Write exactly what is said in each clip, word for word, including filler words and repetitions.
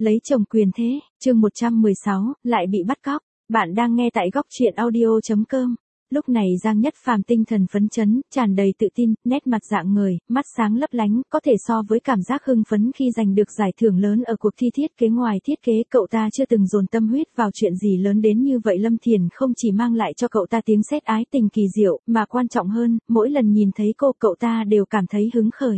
lấy chồng quyền thế, chương một trăm mười sáu, lại bị bắt cóc. Bạn đang nghe tại góc truyện audio chấm com. Lúc này Giang Nhất Phàm tinh thần phấn chấn, tràn đầy tự tin, nét mặt rạng ngời, mắt sáng lấp lánh, có thể so với cảm giác hưng phấn khi giành được giải thưởng lớn ở cuộc thi thiết kế. Ngoài thiết kế, cậu ta chưa từng dồn tâm huyết vào chuyện gì lớn đến như vậy. Lâm Thiền không chỉ mang lại cho cậu ta tiếng sét ái tình kỳ diệu, mà quan trọng hơn, mỗi lần nhìn thấy cô, cậu ta đều cảm thấy hứng khởi.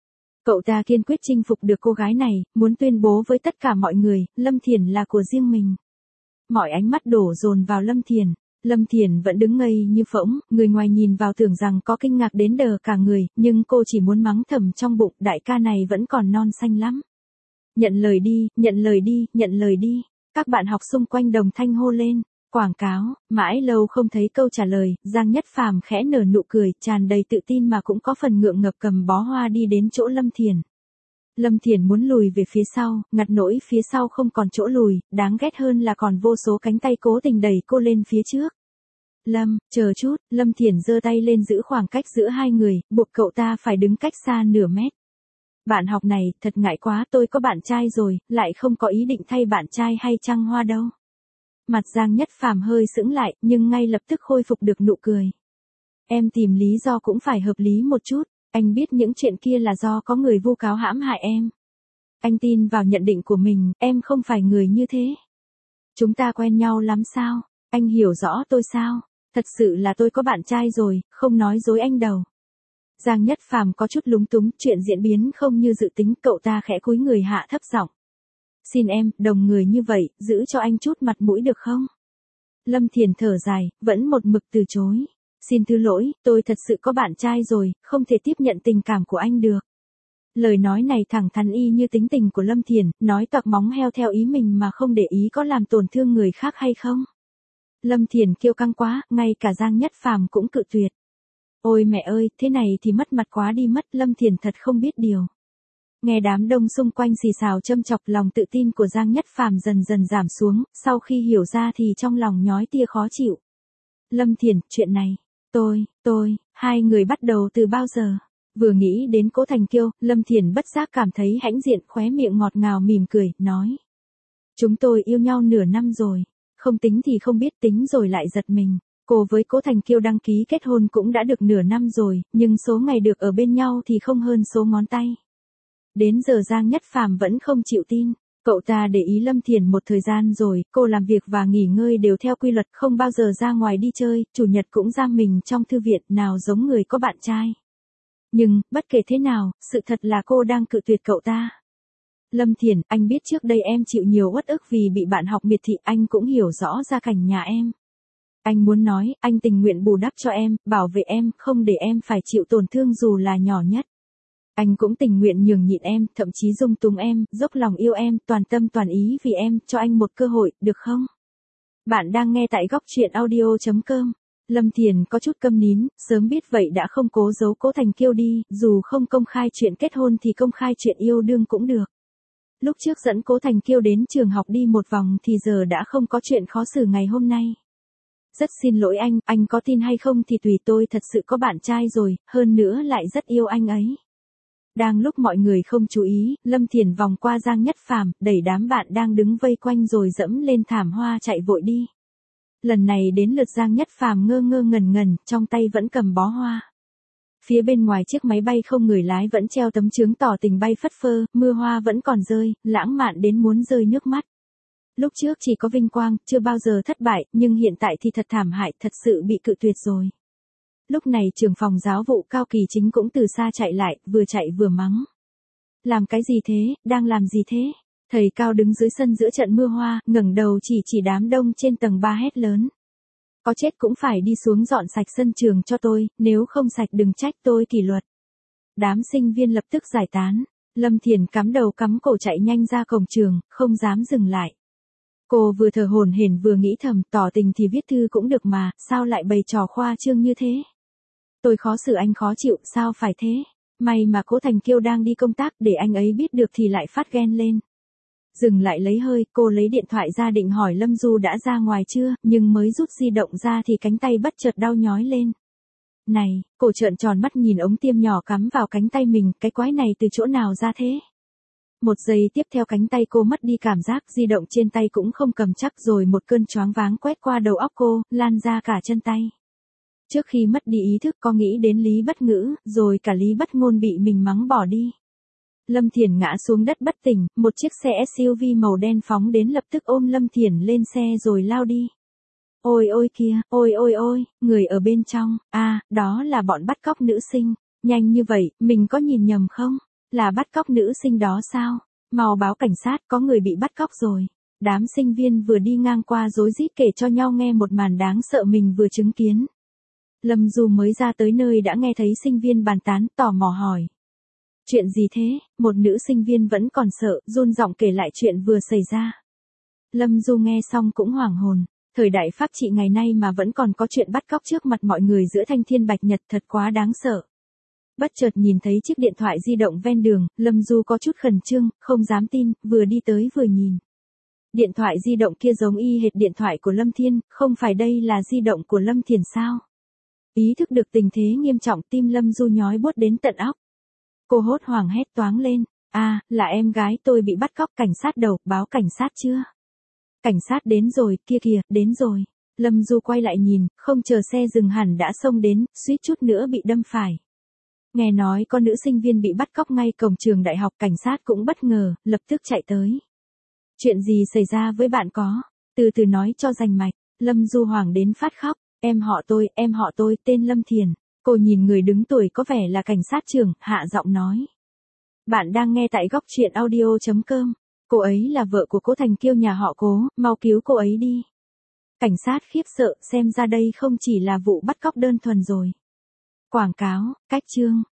Cậu ta kiên quyết chinh phục được cô gái này, muốn tuyên bố với tất cả mọi người, Lâm Thiền là của riêng mình. Mọi ánh mắt đổ dồn vào Lâm Thiền. Lâm Thiền vẫn đứng ngây như phỗng, người ngoài nhìn vào tưởng rằng có kinh ngạc đến đờ cả người, nhưng cô chỉ muốn mắng thầm trong bụng, đại ca này vẫn còn non xanh lắm. Nhận lời đi, nhận lời đi, nhận lời đi. Các bạn học xung quanh đồng thanh hô lên. Quảng cáo, mãi lâu không thấy câu trả lời, Giang Nhất Phàm khẽ nở nụ cười, tràn đầy tự tin mà cũng có phần ngượng ngập, cầm bó hoa đi đến chỗ Lâm Thiền. Lâm Thiền muốn lùi về phía sau, ngặt nỗi phía sau không còn chỗ lùi, đáng ghét hơn là còn vô số cánh tay cố tình đẩy cô lên phía trước. Lâm, chờ chút, Lâm Thiền giơ tay lên giữ khoảng cách giữa hai người, buộc cậu ta phải đứng cách xa nửa mét. Bạn học này, thật ngại quá, tôi có bạn trai rồi, lại không có ý định thay bạn trai hay trăng hoa đâu. Mặt Giang Nhất Phàm hơi sững lại, nhưng ngay lập tức khôi phục được nụ cười. Em tìm lý do cũng phải hợp lý một chút, anh biết những chuyện kia là do có người vu cáo hãm hại em. Anh tin vào nhận định của mình, em không phải người như thế. Chúng ta quen nhau lắm sao, anh hiểu rõ tôi sao, thật sự là tôi có bạn trai rồi, không nói dối anh đâu. Giang Nhất Phàm có chút lúng túng, chuyện diễn biến không như dự tính, cậu ta khẽ cúi người hạ thấp giọng. Xin em, đồng người như vậy, giữ cho anh chút mặt mũi được không? Lâm Thiền thở dài, vẫn một mực từ chối. Xin thứ lỗi, tôi thật sự có bạn trai rồi, không thể tiếp nhận tình cảm của anh được. Lời nói này thẳng thắn y như tính tình của Lâm Thiền, nói toạc móng heo theo ý mình mà không để ý có làm tổn thương người khác hay không. Lâm Thiền kiêu căng quá, ngay cả Giang Nhất Phàm cũng cự tuyệt. Ôi mẹ ơi, thế này thì mất mặt quá đi mất, Lâm Thiền thật không biết điều. Nghe đám đông xung quanh xì xào châm chọc, lòng tự tin của Giang Nhất Phàm dần dần giảm xuống, sau khi hiểu ra thì trong lòng nhói tia khó chịu. Lâm Thiền, chuyện này, tôi, tôi, hai người bắt đầu từ bao giờ? Vừa nghĩ đến Cố Thành Kiêu, Lâm Thiền bất giác cảm thấy hãnh diện, khóe miệng ngọt ngào mỉm cười, nói. Chúng tôi yêu nhau nửa năm rồi, không tính thì không biết, tính rồi lại giật mình. Cô với Cố Thành Kiêu đăng ký kết hôn cũng đã được nửa năm rồi, nhưng số ngày được ở bên nhau thì không hơn số ngón tay. Đến giờ Giang Nhất Phàm vẫn không chịu tin. Cậu ta để ý Lâm Thiền một thời gian rồi, cô làm việc và nghỉ ngơi đều theo quy luật, không bao giờ ra ngoài đi chơi, chủ nhật cũng giam mình trong thư viện, nào giống người có bạn trai. Nhưng, bất kể thế nào, sự thật là cô đang cự tuyệt cậu ta. Lâm Thiền, anh biết trước đây em chịu nhiều uất ức vì bị bạn học miệt thị, anh cũng hiểu rõ gia cảnh nhà em. Anh muốn nói, anh tình nguyện bù đắp cho em, bảo vệ em, không để em phải chịu tổn thương dù là nhỏ nhất. Anh cũng tình nguyện nhường nhịn em, thậm chí dung túng em, dốc lòng yêu em, toàn tâm toàn ý vì em, cho anh một cơ hội, được không? Bạn đang nghe tại góc truyện audio chấm com. Lâm Thiền có chút câm nín, sớm biết vậy đã không cố giấu Cố Thành Kiêu đi, dù không công khai chuyện kết hôn thì công khai chuyện yêu đương cũng được. Lúc trước dẫn Cố Thành Kiêu đến trường học đi một vòng thì giờ đã không có chuyện khó xử ngày hôm nay. Rất xin lỗi anh, anh có tin hay không thì tùy, tôi thật sự có bạn trai rồi, hơn nữa lại rất yêu anh ấy. Đang lúc mọi người không chú ý, Lâm Thiền vòng qua Giang Nhất Phàm, đẩy đám bạn đang đứng vây quanh rồi dẫm lên thảm hoa chạy vội đi. Lần này đến lượt Giang Nhất Phàm ngơ ngơ ngẩn ngẩn, trong tay vẫn cầm bó hoa. Phía bên ngoài chiếc máy bay không người lái vẫn treo tấm chướng tỏ tình bay phất phơ, mưa hoa vẫn còn rơi, lãng mạn đến muốn rơi nước mắt. Lúc trước chỉ có vinh quang, chưa bao giờ thất bại, nhưng hiện tại thì thật thảm hại, thật sự bị cự tuyệt rồi. Lúc này trưởng phòng giáo vụ Cao Kỳ Chính cũng từ xa chạy lại, vừa chạy vừa mắng. Làm cái gì thế, đang làm gì thế? Thầy Cao đứng dưới sân giữa trận mưa hoa, ngẩng đầu chỉ chỉ đám đông trên tầng ba hét lớn. Có chết cũng phải đi xuống dọn sạch sân trường cho tôi, nếu không sạch đừng trách tôi kỷ luật. Đám sinh viên lập tức giải tán. Lâm Thiền cắm đầu cắm cổ chạy nhanh ra cổng trường, không dám dừng lại. Cô vừa thở hổn hển vừa nghĩ thầm, tỏ tình thì viết thư cũng được mà, sao lại bày trò khoa trương như thế? Tôi khó xử anh khó chịu, sao phải thế? May mà Cố Thành Kiêu đang đi công tác, để anh ấy biết được thì lại phát ghen lên. Dừng lại lấy hơi, cô lấy điện thoại ra định hỏi Lâm Du đã ra ngoài chưa, nhưng mới rút di động ra thì cánh tay bất chợt đau nhói lên. Này, cô trợn tròn mắt nhìn ống tiêm nhỏ cắm vào cánh tay mình, cái quái này từ chỗ nào ra thế? Một giây tiếp theo cánh tay cô mất đi cảm giác, di động trên tay cũng không cầm chắc, rồi một cơn choáng váng quét qua đầu óc cô, lan ra cả chân tay. Trước khi mất đi ý thức có nghĩ đến Lý Bất Ngữ, rồi cả Lý Bất Ngôn bị mình mắng bỏ đi. Lâm Thiển ngã xuống đất bất tỉnh, một chiếc xe ét u vê màu đen phóng đến lập tức ôm Lâm Thiển lên xe rồi lao đi. Ôi ôi kìa, ôi ôi ôi, người ở bên trong, à, đó là bọn bắt cóc nữ sinh. Nhanh như vậy, mình có nhìn nhầm không? Là bắt cóc nữ sinh đó sao? Mau báo cảnh sát, có người bị bắt cóc rồi. Đám sinh viên vừa đi ngang qua rối rít kể cho nhau nghe một màn đáng sợ mình vừa chứng kiến. Lâm Du mới ra tới nơi đã nghe thấy sinh viên bàn tán, tò mò hỏi. Chuyện gì thế? Một nữ sinh viên vẫn còn sợ, run giọng kể lại chuyện vừa xảy ra. Lâm Du nghe xong cũng hoảng hồn. Thời đại pháp trị ngày nay mà vẫn còn có chuyện bắt cóc trước mặt mọi người giữa thanh thiên bạch nhật, thật quá đáng sợ. Bất chợt nhìn thấy chiếc điện thoại di động ven đường, Lâm Du có chút khẩn trương, không dám tin, vừa đi tới vừa nhìn. Điện thoại di động kia giống y hệt điện thoại của Lâm Thiên, không phải đây là di động của Lâm Thiển sao? Ý thức được tình thế nghiêm trọng, tim Lâm Du nhói buốt đến tận óc. Cô hốt hoảng hét toáng lên, à, là em gái tôi bị bắt cóc, cảnh sát đầu, báo cảnh sát chưa? Cảnh sát đến rồi, kia kìa, đến rồi. Lâm Du quay lại nhìn, không chờ xe dừng hẳn đã xông đến, suýt chút nữa bị đâm phải. Nghe nói có nữ sinh viên bị bắt cóc ngay cổng trường đại học, cảnh sát cũng bất ngờ, lập tức chạy tới. Chuyện gì xảy ra với bạn có? Từ từ nói cho rành mạch. Lâm Du hoảng đến phát khóc. Em họ tôi, em họ tôi, tên Lâm Thiển. Cô nhìn người đứng tuổi có vẻ là cảnh sát trưởng, hạ giọng nói. Bạn đang nghe tại góc truyện audio chấm com. Cô ấy là vợ của Cố Thành Kiêu nhà họ Cố, mau cứu cô ấy đi. Cảnh sát khiếp sợ, xem ra đây không chỉ là vụ bắt cóc đơn thuần rồi. Quảng cáo, cách chương.